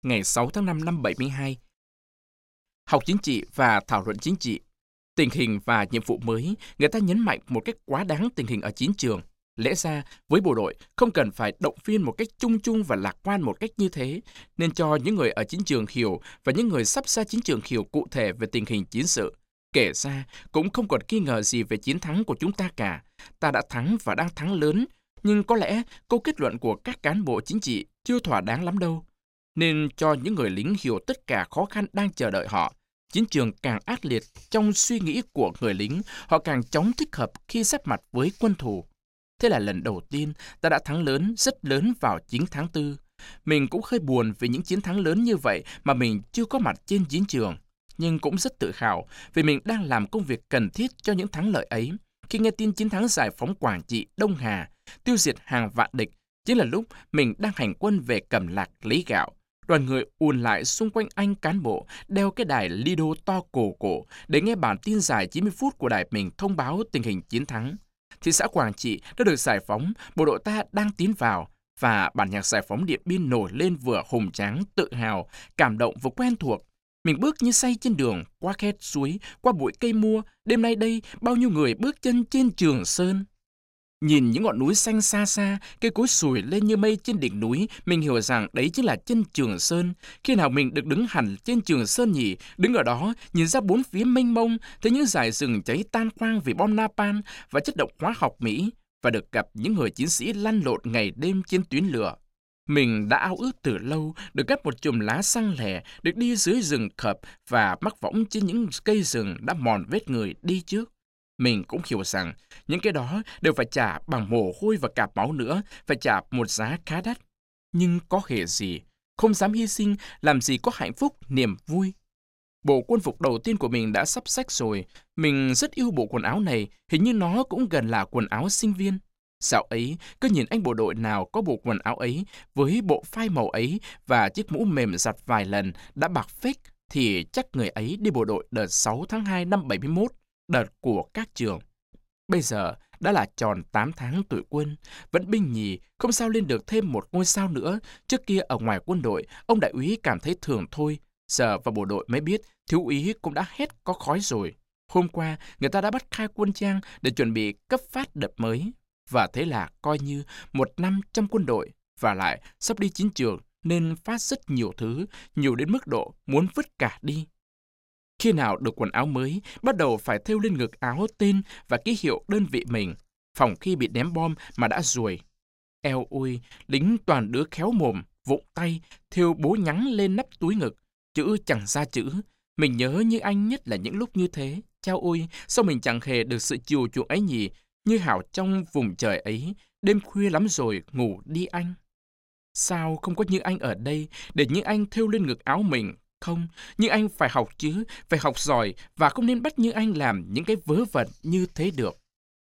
ngày 6 tháng 5 năm 72. Học chính trị và thảo luận chính trị. Tình hình và nhiệm vụ mới, người ta nhấn mạnh một cách quá đáng tình hình ở chiến trường. Lẽ ra, với bộ đội, không cần phải động viên một cách chung chung và lạc quan một cách như thế, nên cho những người ở chiến trường hiểu và những người sắp ra chiến trường hiểu cụ thể về tình hình chiến sự. Kể ra, cũng không còn nghi ngờ gì về chiến thắng của chúng ta cả. Ta đã thắng và đang thắng lớn, nhưng có lẽ câu kết luận của các cán bộ chính trị chưa thỏa đáng lắm đâu. Nên cho những người lính hiểu tất cả khó khăn đang chờ đợi họ. Chiến trường càng ác liệt trong suy nghĩ của người lính, họ càng chóng thích hợp khi giáp mặt với quân thù. Thế là lần đầu tiên ta đã thắng lớn, rất lớn vào 9 tháng 4. Mình cũng hơi buồn vì những chiến thắng lớn như vậy mà mình chưa có mặt trên chiến trường. Nhưng cũng rất tự hào vì mình đang làm công việc cần thiết cho những thắng lợi ấy. Khi nghe tin chiến thắng giải phóng Quảng Trị, Đông Hà, tiêu diệt hàng vạn địch, chính là lúc mình đang hành quân về Cẩm Lạc lấy gạo. Đoàn người ùn lại xung quanh anh cán bộ, đeo cái đài Lido to cổ để nghe bản tin dài 90 phút của đài mình thông báo tình hình chiến thắng. Thị xã Quảng Trị đã được giải phóng, bộ đội ta đang tiến vào, và bản nhạc giải phóng Điện Biên nổi lên vừa hùng tráng, tự hào, cảm động và quen thuộc. Mình bước như say trên đường, qua khe suối, qua bụi cây mua, đêm nay đây bao nhiêu người bước chân trên Trường Sơn. Nhìn những ngọn núi xanh xa xa, cây cối sủi lên như mây trên đỉnh núi, mình hiểu rằng đấy chính là chân Trường Sơn. Khi nào mình được đứng hẳn trên Trường Sơn nhỉ? Đứng ở đó, nhìn ra bốn phía mênh mông, thấy những dải rừng cháy tan hoang vì bom napalm và chất độc hóa học Mỹ, và được gặp những người chiến sĩ lăn lộn ngày đêm trên tuyến lửa. Mình đã ao ước từ lâu được gắp một chùm lá xăng lẻ, được đi dưới rừng khập và mắc võng trên những cây rừng đã mòn vết người đi trước. Mình cũng hiểu rằng những cái đó đều phải trả bằng mồ hôi và cả máu nữa, phải trả một giá khá đắt. Nhưng có hề gì, không dám hy sinh, làm gì có hạnh phúc, niềm vui. Bộ quân phục đầu tiên của mình đã sắp xách rồi. Mình rất yêu bộ quần áo này, hình như nó cũng gần là quần áo sinh viên. Dạo ấy, cứ nhìn anh bộ đội nào có bộ quần áo ấy, với bộ phai màu ấy và chiếc mũ mềm giặt vài lần đã bạc phết, thì chắc người ấy đi bộ đội đợt 6 tháng 2 năm 71, đợt của các trường. Bây giờ đã là tròn 8 tháng tuổi quân, vẫn binh nhì, không sao lên được thêm một ngôi sao nữa. Trước kia ở ngoài quân đội, ông đại úy cảm thấy thường thôi. Giờ vào bộ đội mới biết, thiếu úy cũng đã hết có khói rồi. Hôm qua, người ta đã bắt khai quân trang để chuẩn bị cấp phát đợt mới. Và thế là coi như một năm trong quân đội, và lại sắp đi chiến trường nên phát rất nhiều thứ, nhiều đến mức độ muốn vứt cả đi. Khi nào được quần áo mới, bắt đầu phải thêu lên ngực áo tên và ký hiệu đơn vị mình, phòng khi bị ném bom mà đã ruồi. Eo ôi, lính toàn đứa khéo mồm, vụng tay, thêu bố nhắn lên nắp túi ngực, chữ chẳng ra chữ. Mình nhớ như anh nhất là những lúc như thế. Chao ôi, sao mình chẳng hề được sự chiều chuộng ấy nhỉ? Như Hảo trong vùng trời ấy, đêm khuya lắm rồi, ngủ đi anh. Sao không có Như Anh ở đây để Như Anh thêu lên ngực áo mình? Không, Như Anh phải học chứ, phải học giỏi và không nên bắt Như Anh làm những cái vớ vẩn như thế được.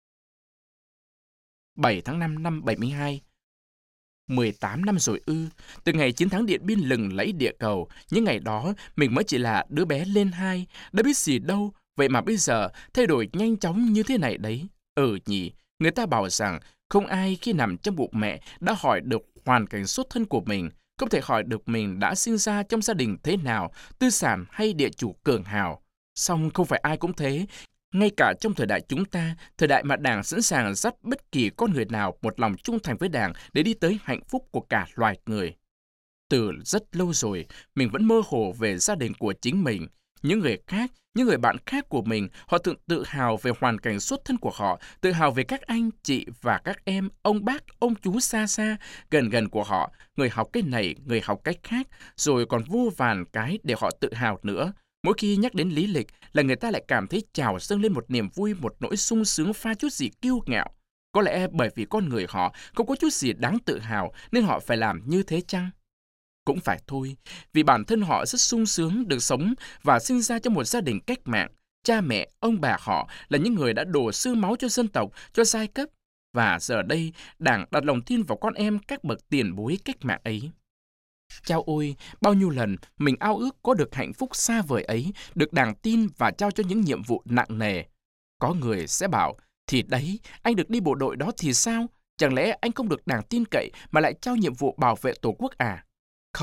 7 tháng 5 năm 72. 18 năm rồi ư, từ ngày chiến thắng Điện Biên lừng lẫy địa cầu, những ngày đó mình mới chỉ là đứa bé lên 2, đã biết gì đâu, vậy mà bây giờ thay đổi nhanh chóng như thế này đấy. Nhỉ, người ta bảo rằng không ai khi nằm trong bụng mẹ đã hỏi được hoàn cảnh xuất thân của mình, không thể hỏi được mình đã sinh ra trong gia đình thế nào, tư sản hay địa chủ cường hào. Song không phải ai cũng thế. Ngay cả trong thời đại chúng ta, thời đại mà Đảng sẵn sàng dắt bất kỳ con người nào một lòng trung thành với Đảng để đi tới hạnh phúc của cả loài người. Từ rất lâu rồi, mình vẫn mơ hồ về gia đình của chính mình. Những người khác, những người bạn khác của mình, họ thường tự hào về hoàn cảnh xuất thân của họ, tự hào về các anh, chị và các em, ông bác, ông chú xa xa, gần gần của họ, người học cái này, người học cái khác, rồi còn vô vàn cái để họ tự hào nữa. Mỗi khi nhắc đến lý lịch là người ta lại cảm thấy trào dâng lên một niềm vui, một nỗi sung sướng pha chút gì kiêu ngạo. Có lẽ bởi vì con người họ không có chút gì đáng tự hào nên họ phải làm như thế chăng? Cũng phải thôi, vì bản thân họ rất sung sướng được sống và sinh ra trong một gia đình cách mạng. Cha mẹ, ông bà họ là những người đã đổ xương máu cho dân tộc, cho giai cấp. Và giờ đây, Đảng đặt lòng tin vào con em các bậc tiền bối cách mạng ấy. Chao ôi, bao nhiêu lần mình ao ước có được hạnh phúc xa vời ấy, được Đảng tin và trao cho những nhiệm vụ nặng nề. Có người sẽ bảo, thì đấy, anh được đi bộ đội đó thì sao? Chẳng lẽ anh không được Đảng tin cậy mà lại trao nhiệm vụ bảo vệ Tổ quốc à? Không,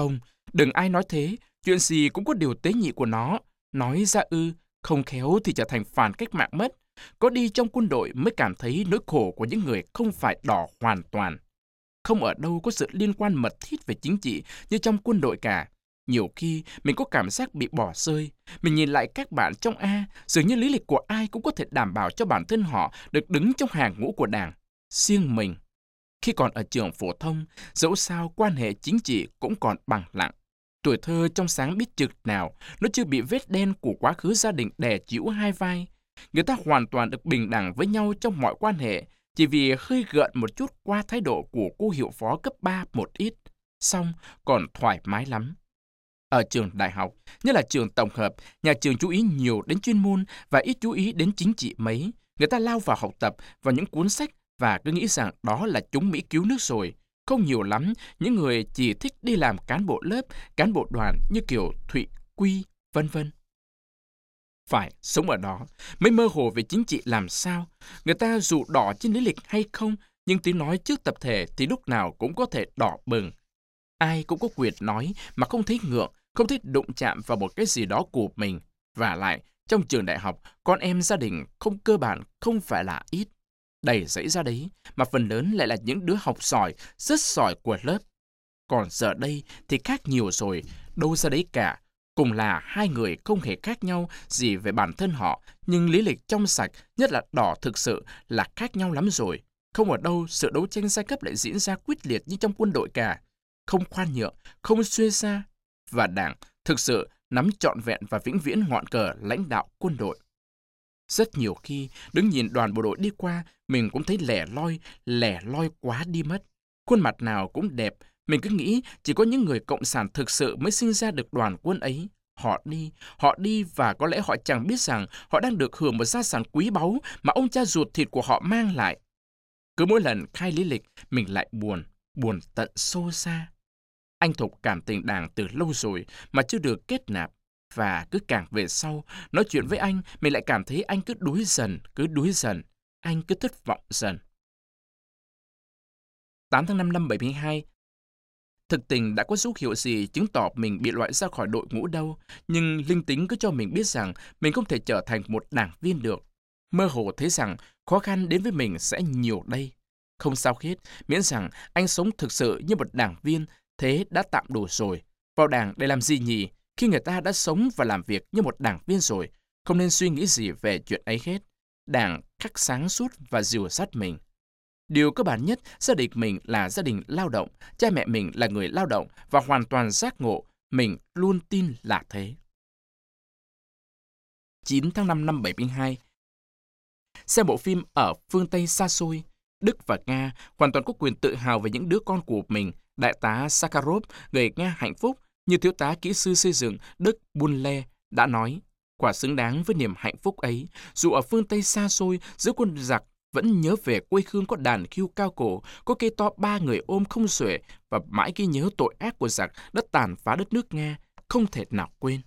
Đừng ai nói thế, chuyện gì cũng có điều tế nhị của nó. Nói ra không khéo thì trở thành phản cách mạng mất. Có đi trong quân đội mới cảm thấy nỗi khổ của những người không phải đỏ hoàn toàn. Không ở đâu có sự liên quan mật thiết về chính trị như trong quân đội cả. Nhiều khi mình có cảm giác bị bỏ rơi. Mình nhìn lại các bạn trong A, dường như lý lịch của ai cũng có thể đảm bảo cho bản thân họ được đứng trong hàng ngũ của Đảng. Riêng mình, khi còn ở trường phổ thông, dẫu sao quan hệ chính trị cũng còn bằng lặng. Tuổi thơ trong sáng biết chực nào, nó chưa bị vết đen của quá khứ gia đình đè chịu hai vai. Người ta hoàn toàn được bình đẳng với nhau trong mọi quan hệ, chỉ vì hơi gợn một chút qua thái độ của cô hiệu phó cấp 3 một ít. Xong, còn thoải mái lắm. Ở trường đại học, nhất là trường tổng hợp, nhà trường chú ý nhiều đến chuyên môn và ít chú ý đến chính trị mấy. Người ta lao vào học tập, vào những cuốn sách và cứ nghĩ rằng đó là chúng Mỹ cứu nước rồi. Không nhiều lắm, những người chỉ thích đi làm cán bộ lớp, cán bộ đoàn như kiểu Thụy Quy, vân vân. Phải sống ở đó mới mơ hồ về chính trị làm sao. Người ta dù đỏ trên lý lịch hay không, nhưng tiếng nói trước tập thể thì lúc nào cũng có thể đỏ bừng. Ai cũng có quyền nói mà không thấy ngượng, không thích đụng chạm vào một cái gì đó của mình. Và lại, trong trường đại học, con em gia đình không cơ bản không phải là ít. Đầy dãy ra đấy, mà phần lớn lại là những đứa học giỏi, rất giỏi của lớp. Còn giờ đây thì khác nhiều rồi, đâu ra đấy cả. Cùng là hai người không hề khác nhau gì về bản thân họ, nhưng lý lịch trong sạch, nhất là đỏ thực sự là khác nhau lắm rồi. Không ở đâu sự đấu tranh giai cấp lại diễn ra quyết liệt như trong quân đội cả. Không khoan nhượng, không xuê xa. Và Đảng thực sự nắm trọn vẹn và vĩnh viễn ngọn cờ lãnh đạo quân đội. Rất nhiều khi đứng nhìn đoàn bộ đội đi qua, mình cũng thấy lẻ loi quá đi mất. Khuôn mặt nào cũng đẹp, mình cứ nghĩ chỉ có những người cộng sản thực sự mới sinh ra được đoàn quân ấy. Họ đi và có lẽ họ chẳng biết rằng họ đang được hưởng một gia sản quý báu mà ông cha ruột thịt của họ mang lại. Cứ mỗi lần khai lý lịch, mình lại buồn tận sâu xa. Anh Thục cảm tình Đảng từ lâu rồi mà chưa được kết nạp. Và cứ càng về sau, nói chuyện với anh, mình lại cảm thấy anh cứ đuối dần. Anh cứ thất vọng dần. 8 tháng 5 năm 72. Thực tình đã có dấu hiệu gì chứng tỏ mình bị loại ra khỏi đội ngũ đâu, nhưng linh tính cứ cho mình biết rằng mình không thể trở thành một đảng viên được. Mơ hồ thấy rằng khó khăn đến với mình sẽ nhiều đây. Không sao hết, miễn rằng anh sống thực sự như một đảng viên, thế đã tạm đủ rồi. Vào đảng để làm gì nhỉ? Khi người ta đã sống và làm việc như một đảng viên rồi, không nên suy nghĩ gì về chuyện ấy hết. Đảng khắc sáng suốt và dìu dắt mình. Điều cơ bản nhất, gia đình mình là gia đình lao động, cha mẹ mình là người lao động và hoàn toàn giác ngộ, mình luôn tin là thế. 9 tháng 5 năm 72. Xem bộ phim ở phương Tây xa xôi, Đức và Nga hoàn toàn có quyền tự hào về những đứa con của mình. Đại tá Sakharov, người Nga hạnh phúc, như thiếu tá kỹ sư xây dựng Đức Bunle đã nói, quả xứng đáng với niềm hạnh phúc ấy, dù ở phương Tây xa xôi, giữa quân giặc vẫn nhớ về quê hương có đàn khiêu cao cổ, có cây to 3 người ôm không xuể và mãi ghi nhớ tội ác của giặc đã tàn phá đất nước Nga, không thể nào quên.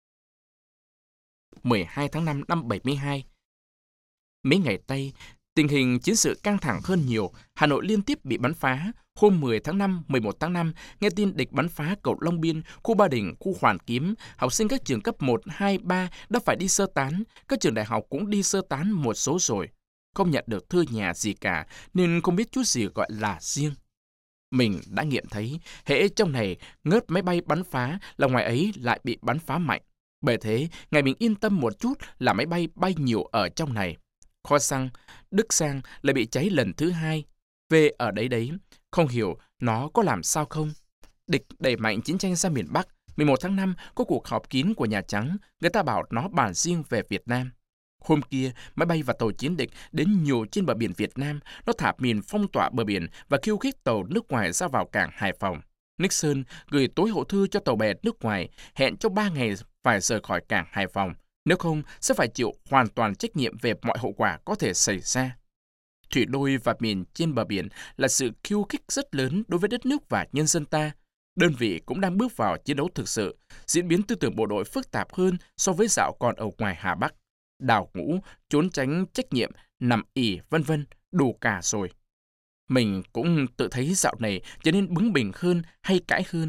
12 tháng 5 năm 72. Mấy ngày Tây, tình hình chiến sự căng thẳng hơn nhiều, Hà Nội liên tiếp bị bắn phá. Hôm 10 tháng 5, 11 tháng 5, nghe tin địch bắn phá cầu Long Biên, khu Ba Đình, khu Hoàn Kiếm, học sinh các trường cấp 1, 2, 3 đã phải đi sơ tán, các trường đại học cũng đi sơ tán một số rồi. Không nhận được thư nhà gì cả, nên không biết chút gì gọi là riêng. Mình đã nghiệm thấy, hễ trong này ngớt máy bay bắn phá là ngoài ấy lại bị bắn phá mạnh. Bởi thế, ngày mình yên tâm một chút là máy bay bay nhiều ở trong này. Kho xăng, Đức Sang lại bị cháy lần thứ 2. Về ở đấy, không hiểu nó có làm sao không. Địch đẩy mạnh chiến tranh ra miền Bắc. 11 tháng 5 có cuộc họp kín của Nhà Trắng, người ta bảo nó bàn riêng về Việt Nam. Hôm kia, máy bay và tàu chiến địch đến nhiều trên bờ biển Việt Nam, nó thả mìn phong tỏa bờ biển và khiêu khích tàu nước ngoài ra vào cảng Hải Phòng. Nixon gửi tối hậu thư cho tàu bè nước ngoài, hẹn trong 3 ngày phải rời khỏi cảng Hải Phòng. Nếu không, sẽ phải chịu hoàn toàn trách nhiệm về mọi hậu quả có thể xảy ra. Thủy đôi và mìn trên bờ biển là sự khiêu khích rất lớn đối với đất nước và nhân dân ta. Đơn vị cũng đang bước vào chiến đấu thực sự, diễn biến tư tưởng bộ đội phức tạp hơn so với dạo còn ở ngoài Hà Bắc. Đào ngũ, trốn tránh trách nhiệm, nằm ỉ, vân vân, đủ cả rồi. Mình cũng tự thấy dạo này trở nên bướng bỉnh hơn hay cãi hơn.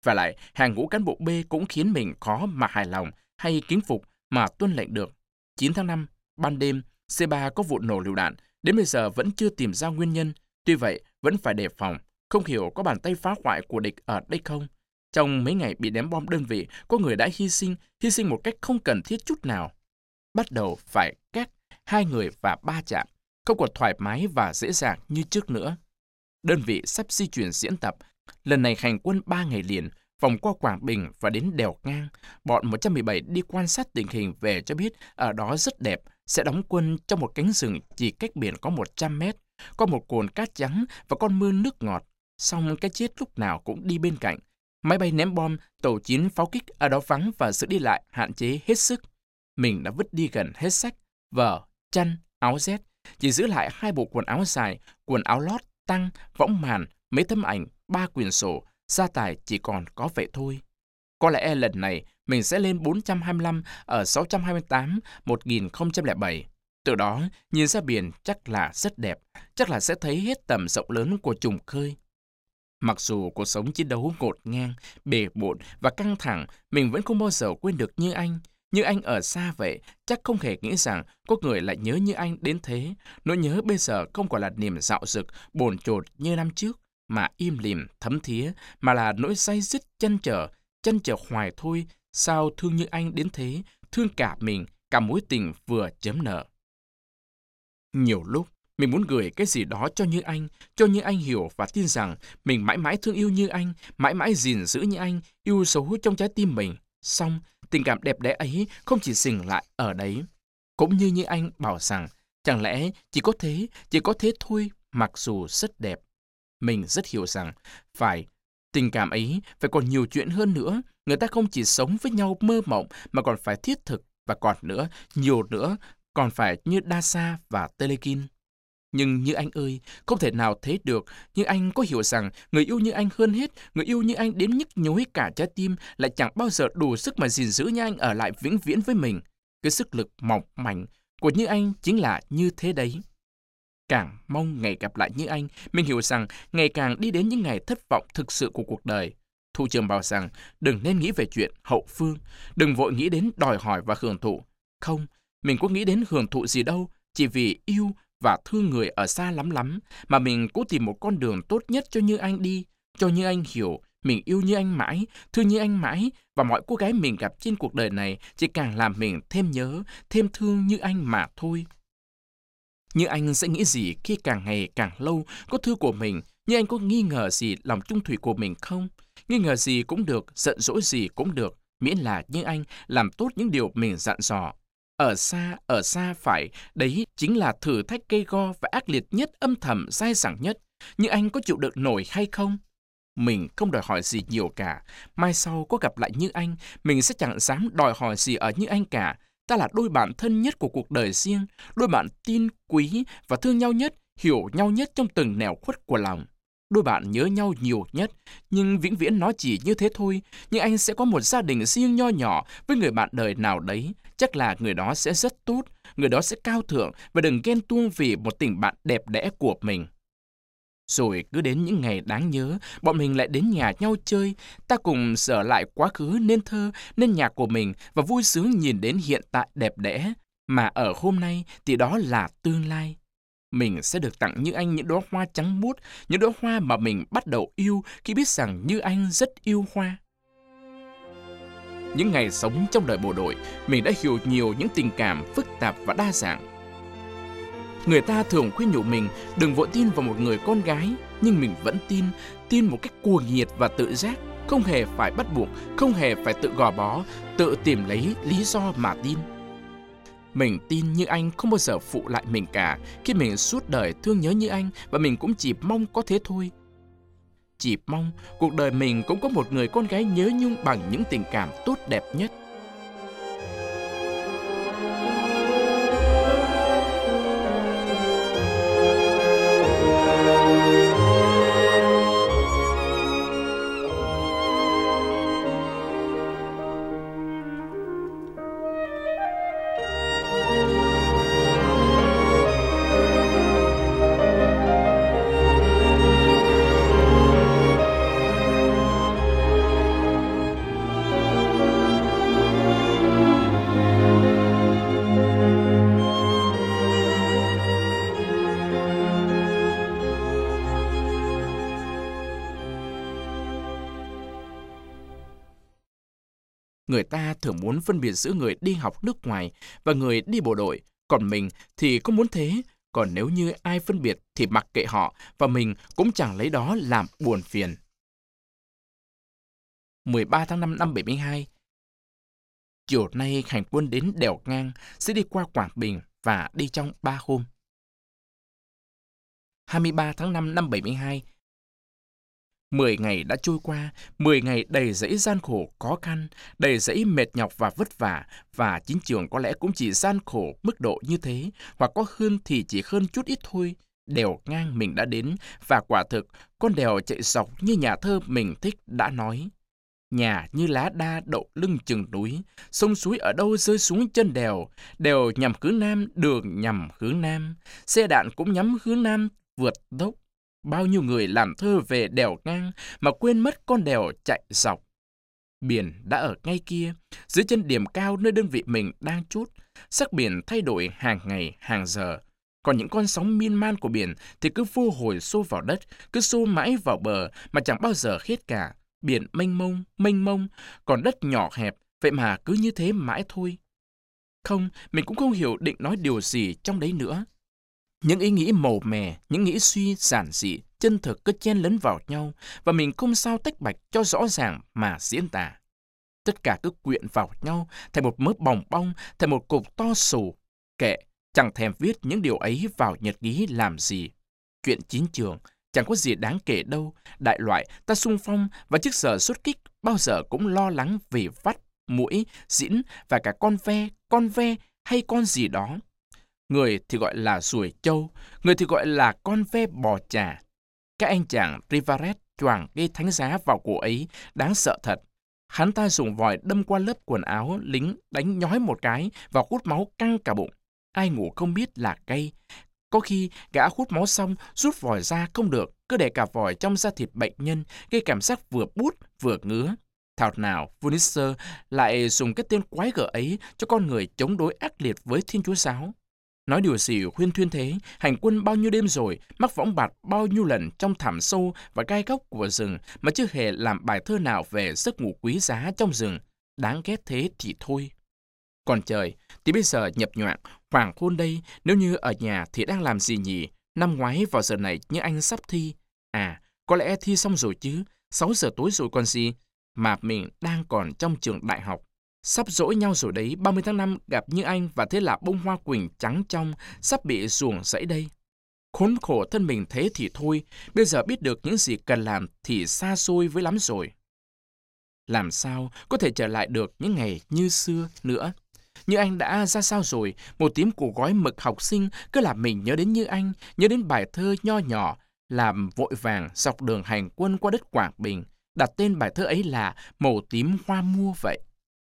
Và lại, hàng ngũ cán bộ B cũng khiến mình khó mà hài lòng hay kính phục mà tuân lệnh được. 9 tháng 5, ban đêm, C3 có vụ nổ lựu đạn, đến bây giờ vẫn chưa tìm ra nguyên nhân. Tuy vậy, vẫn phải đề phòng, không hiểu có bàn tay phá hoại của địch ở đây không. Trong mấy ngày bị ném bom đơn vị, có người đã hy sinh một cách không cần thiết chút nào. Bắt đầu phải các 2 người và 3 chạm, không còn thoải mái và dễ dàng như trước nữa. Đơn vị sắp di chuyển diễn tập, lần này hành quân 3 ngày liền, vòng qua Quảng Bình và đến đèo Ngang. Bọn 117 đi quan sát tình hình về cho biết ở đó rất đẹp, sẽ đóng quân trong một cánh rừng chỉ cách biển có 100 mét, có một cồn cát trắng và con mương nước ngọt. Xong cái chết lúc nào cũng đi bên cạnh. Máy bay ném bom, tàu chiến pháo kích ở đó vắng và sự đi lại hạn chế hết sức. Mình đã vứt đi gần hết sách, vở, chăn, áo rét, chỉ giữ lại 2 bộ quần áo dài, quần áo lót, tăng, võng màn, mấy tấm ảnh, 3 quyển sổ, gia tài chỉ còn có vậy thôi. Có lẽ lần này mình sẽ lên 425 ở 628 1007. Từ đó, nhìn ra biển chắc là rất đẹp, chắc là sẽ thấy hết tầm rộng lớn của trùng khơi. Mặc dù cuộc sống chiến đấu ngột ngang, bề bộn và căng thẳng, mình vẫn không bao giờ quên được Như Anh. Như Anh ở xa vậy, chắc không hề nghĩ rằng có người lại nhớ Như Anh đến thế. Nỗi nhớ bây giờ không còn là niềm dạo dực, bồn chồn như năm trước, mà im lìm, thấm thía, mà là nỗi day dứt chăn trở hoài thôi. Sao thương Như Anh đến thế, thương cả mình, cả mối tình vừa chớm nở. Nhiều lúc, mình muốn gửi cái gì đó cho Như Anh hiểu và tin rằng mình mãi mãi thương yêu Như Anh, mãi mãi gìn giữ Như Anh, yêu dấu trong trái tim mình. Xong, tình cảm đẹp đẽ ấy không chỉ dừng lại ở đấy. Cũng như Anh bảo rằng, chẳng lẽ chỉ có thế thôi, mặc dù rất đẹp. Mình rất hiểu rằng, tình cảm ấy phải còn nhiều chuyện hơn nữa. Người ta không chỉ sống với nhau mơ mộng mà còn phải thiết thực, và còn nữa, nhiều nữa, còn phải như Dasa và Telekin. Nhưng Như Anh ơi, không thể nào thế được. Như Anh có hiểu rằng người yêu Như Anh hơn hết, người yêu Như Anh đến nhức nhối cả trái tim, lại chẳng bao giờ đủ sức mà gìn giữ Như Anh ở lại vĩnh viễn với mình. Cái sức lực mỏng manh của Như Anh chính là như thế đấy. Càng mong ngày gặp lại Như Anh, mình hiểu rằng ngày càng đi đến những ngày thất vọng thực sự của cuộc đời. Thủ trưởng bảo rằng đừng nên nghĩ về chuyện hậu phương, đừng vội nghĩ đến đòi hỏi và hưởng thụ. Không, mình có nghĩ đến hưởng thụ gì đâu, chỉ vì yêu và thương người ở xa lắm mà mình cố tìm một con đường tốt nhất cho Như Anh đi, cho Như Anh hiểu mình yêu Như Anh mãi, thương Như Anh mãi, và mọi cô gái mình gặp trên cuộc đời này chỉ càng làm mình thêm nhớ, thêm thương Như Anh mà thôi. Như Anh sẽ nghĩ gì khi càng ngày càng lâu có thư của mình? Như Anh có nghi ngờ gì lòng trung thủy của mình không? Nghi ngờ gì cũng được, giận dỗi gì cũng được, miễn là Như Anh làm tốt những điều mình dặn dò. Ở xa phải, đấy chính là thử thách gây go và ác liệt nhất, âm thầm, dai dẳng nhất. Như Anh có chịu đựng nổi hay không? Mình không đòi hỏi gì nhiều cả. Mai sau có gặp lại Như Anh, mình sẽ chẳng dám đòi hỏi gì ở Như Anh cả. Ta là đôi bạn thân nhất của cuộc đời riêng, đôi bạn tin quý và thương nhau nhất, hiểu nhau nhất trong từng nẻo khuất của lòng. Đôi bạn nhớ nhau nhiều nhất, nhưng vĩnh viễn nó chỉ như thế thôi. Nhưng anh sẽ có một gia đình riêng nho nhỏ với người bạn đời nào đấy. Chắc là người đó sẽ rất tốt, người đó sẽ cao thượng, và đừng ghen tuông vì một tình bạn đẹp đẽ của mình. Rồi cứ đến những ngày đáng nhớ, bọn mình lại đến nhà nhau chơi. Ta cùng dở lại quá khứ nên thơ, nên nhạc của mình, và vui sướng nhìn đến hiện tại đẹp đẽ. Mà ở hôm nay thì đó là tương lai. Mình sẽ được tặng Như Anh những đóa hoa trắng muốt, những đóa hoa mà mình bắt đầu yêu khi biết rằng Như Anh rất yêu hoa. Những ngày sống trong đời bộ đội, mình đã hiểu nhiều những tình cảm phức tạp và đa dạng. Người ta thường khuyên nhủ mình đừng vội tin vào một người con gái, nhưng mình vẫn tin một cách cuồng nhiệt và tự giác, không hề phải bắt buộc, không hề phải tự gò bó, tự tìm lấy lý do mà tin. Mình tin Như Anh không bao giờ phụ lại mình cả khi mình suốt đời thương nhớ Như Anh, và mình cũng chỉ mong có thế thôi. Chỉ mong cuộc đời mình cũng có một người con gái nhớ nhung bằng những tình cảm tốt đẹp nhất. Người ta thường muốn phân biệt giữa người đi học nước ngoài và người đi bộ đội, còn mình thì không muốn thế. Còn nếu như ai phân biệt thì mặc kệ họ, và mình cũng chẳng lấy đó làm buồn phiền. 13 tháng 5 năm 72. Chiều nay hành quân đến đèo Ngang, sẽ đi qua Quảng Bình và đi trong 3 hôm. 23 tháng 5 năm 72. 10 ngày đã trôi qua, 10 ngày đầy dẫy gian khổ, khó khăn, đầy dẫy mệt nhọc và vất vả, và chiến trường có lẽ cũng chỉ gian khổ mức độ như thế, hoặc có hơn thì chỉ hơn chút ít thôi. Đèo Ngang mình đã đến, và quả thực, con đèo chạy dọc như nhà thơ mình thích đã nói. Nhà như lá đa đậu lưng chừng núi, sông suối ở đâu rơi xuống chân đèo, đèo nhằm hướng Nam, đường nhằm hướng Nam, xe đạn cũng nhắm hướng Nam, vượt dốc. Bao nhiêu người làm thơ về đèo Ngang mà quên mất con đèo chạy dọc. Biển đã ở ngay kia, dưới chân điểm cao nơi đơn vị mình đang trút. Sắc biển thay đổi hàng ngày, hàng giờ. Còn những con sóng miên man của biển thì cứ vô hồi xô vào đất, cứ xô mãi vào bờ mà chẳng bao giờ hết cả. Biển mênh mông, còn đất nhỏ hẹp, vậy mà cứ như thế mãi thôi. Không, mình cũng không hiểu định nói điều gì trong đấy nữa. Những ý nghĩ màu mè, những nghĩ suy giản dị, chân thực cứ chen lấn vào nhau, và mình không sao tách bạch cho rõ ràng mà diễn tả. Tất cả cứ quyện vào nhau, thành một mớ bòng bong, thành một cục to xù. Kệ, chẳng thèm viết những điều ấy vào nhật ký làm gì. Chuyện chiến trường, chẳng có gì đáng kể đâu. Đại loại, ta xung phong và trước giờ xuất kích bao giờ cũng lo lắng vì vắt, muỗi, dĩn và cả con ve hay con gì đó. Người thì gọi là ruồi trâu, người thì gọi là con ve bò trà. Các anh chàng Rivaret choàng gây thánh giá vào cổ ấy, đáng sợ thật. Hắn ta dùng vòi đâm qua lớp quần áo lính, đánh nhói một cái và hút máu căng cả bụng. Ai ngủ không biết là cay. Có khi gã hút máu xong rút vòi ra không được, cứ để cả vòi trong da thịt bệnh nhân, gây cảm giác vừa bút vừa ngứa. Thảo nào Vunister lại dùng cái tên quái gở ấy cho con người chống đối ác liệt với Thiên Chúa Giáo. Nói điều gì huyên thuyên thế, hành quân bao nhiêu đêm rồi, mắc võng bạt bao nhiêu lần trong thẳm sâu và gai góc của rừng mà chưa hề làm bài thơ nào về giấc ngủ quý giá trong rừng. Đáng ghét thế thì thôi. Còn trời, thì bây giờ nhập nhoạng, hoàng hôn đây, nếu như ở nhà thì đang làm gì nhỉ? Năm ngoái vào giờ này như anh sắp thi. À, có lẽ thi xong rồi chứ, 6 giờ tối rồi còn gì. Mà mình đang còn trong trường đại học. Sắp dỗi nhau rồi đấy, 30 tháng 5 gặp như anh và thế là bông hoa quỳnh trắng trong, sắp bị ruồng rẫy đây. Khốn khổ thân mình thế thì thôi, bây giờ biết được những gì cần làm thì xa xôi với lắm rồi. Làm sao có thể trở lại được những ngày như xưa nữa? Như anh đã ra sao rồi, một tím củ gói mực học sinh cứ làm mình nhớ đến Như Anh, nhớ đến bài thơ nho nhỏ, làm vội vàng dọc đường hành quân qua đất Quảng Bình, đặt tên bài thơ ấy là Màu tím hoa mua vậy.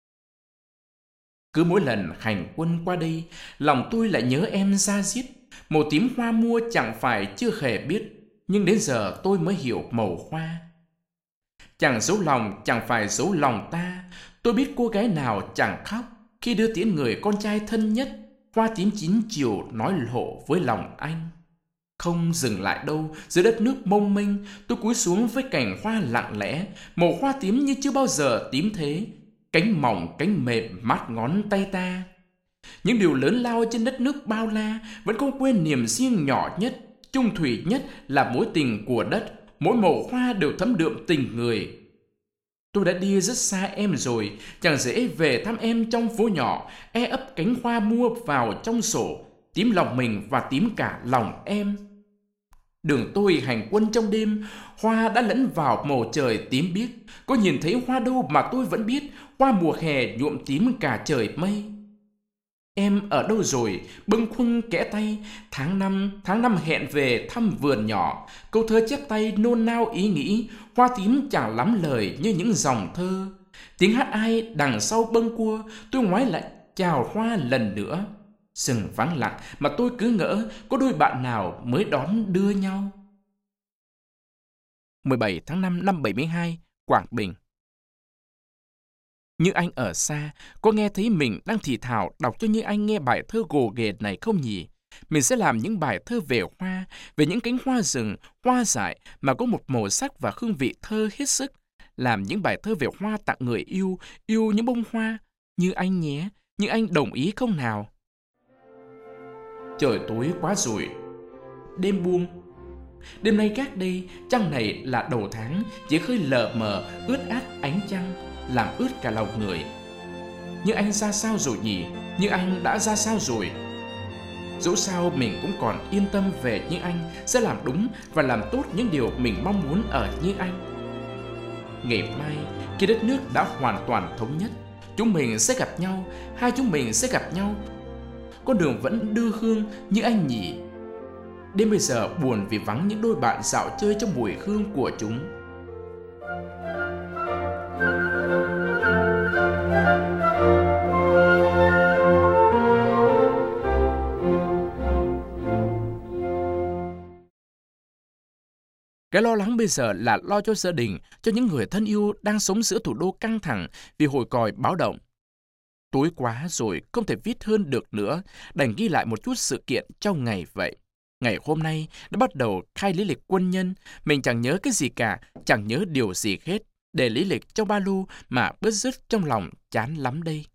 Cứ mỗi lần hành quân qua đây, lòng tôi lại nhớ em da diết. Màu tím hoa mua chẳng phải chưa hề biết, nhưng đến giờ tôi mới hiểu màu hoa. Chẳng dấu lòng, chẳng phải dấu lòng ta, tôi biết cô gái nào chẳng khóc khi đưa tiễn người con trai thân nhất. Hoa tím chín chiều nói lộ với lòng anh. Không dừng lại đâu, dưới đất nước mông mênh, tôi cúi xuống với cành hoa lặng lẽ, màu hoa tím như chưa bao giờ tím thế. Cánh mỏng, cánh mềm, mát ngón tay ta. Những điều lớn lao trên đất nước bao la vẫn không quên niềm riêng nhỏ nhất, chung thủy nhất là mối tình của đất. Mỗi màu hoa đều thấm đượm tình người. Tôi đã đi rất xa em rồi, chẳng dễ về thăm em trong phố nhỏ, ấp cánh hoa mua vào trong sổ, tím lòng mình và tím cả lòng em. Đường tôi hành quân trong đêm, hoa đã lẫn vào màu trời tím biếc. Có nhìn thấy hoa đâu mà tôi vẫn biết, hoa mùa hè nhuộm tím cả trời mây. Em ở đâu rồi, bâng khuâng kẽ tay, tháng năm hẹn về thăm vườn nhỏ. Câu thơ chép tay nôn nao ý nghĩ, hoa tím chẳng lắm lời như những dòng thơ. Tiếng hát ai đằng sau bâng cua, tôi ngoái lại chào hoa lần nữa. Rừng vắng lặng mà tôi cứ ngỡ có đôi bạn nào mới đón đưa nhau. 17 tháng 5 năm 72, Quảng Bình. Như Anh ở xa, có nghe thấy mình đang thì thào đọc cho Như Anh nghe bài thơ gồ ghề này không nhỉ? Mình sẽ làm những bài thơ về hoa, về những cánh hoa rừng, hoa dại mà có một màu sắc và hương vị thơ hết sức. làm những bài thơ về hoa tặng người yêu, yêu những bông hoa, như anh nhé, như anh đồng ý không nào? Trời tối quá rồi, đêm buông. Đêm nay gác đây, trăng này là đầu tháng, chỉ khơi lờ mờ, ướt át ánh trăng, làm ướt cả lòng người. Nhưng anh ra sao rồi nhỉ? Nhưng anh đã ra sao rồi? Dẫu sao mình cũng còn yên tâm về như anh sẽ làm đúng và làm tốt những điều mình mong muốn ở như anh. Ngày mai, khi đất nước đã hoàn toàn thống nhất, chúng mình sẽ gặp nhau, hai chúng mình sẽ gặp nhau. Con đường vẫn đưa hương như anh nhỉ? Đến bây giờ buồn vì vắng những đôi bạn dạo chơi trong mùi hương của chúng. Cái lo lắng bây giờ là lo cho gia đình, cho những người thân yêu đang sống giữa thủ đô căng thẳng vì hồi còi báo động. Tối quá rồi, không thể viết hơn được nữa, đành ghi lại một chút sự kiện trong ngày vậy. Ngày hôm nay đã bắt đầu khai lý lịch quân nhân, mình chẳng nhớ cái gì cả, chẳng nhớ điều gì hết. Để lý lịch trong ba lô mà bứt rứt trong lòng chán lắm đây.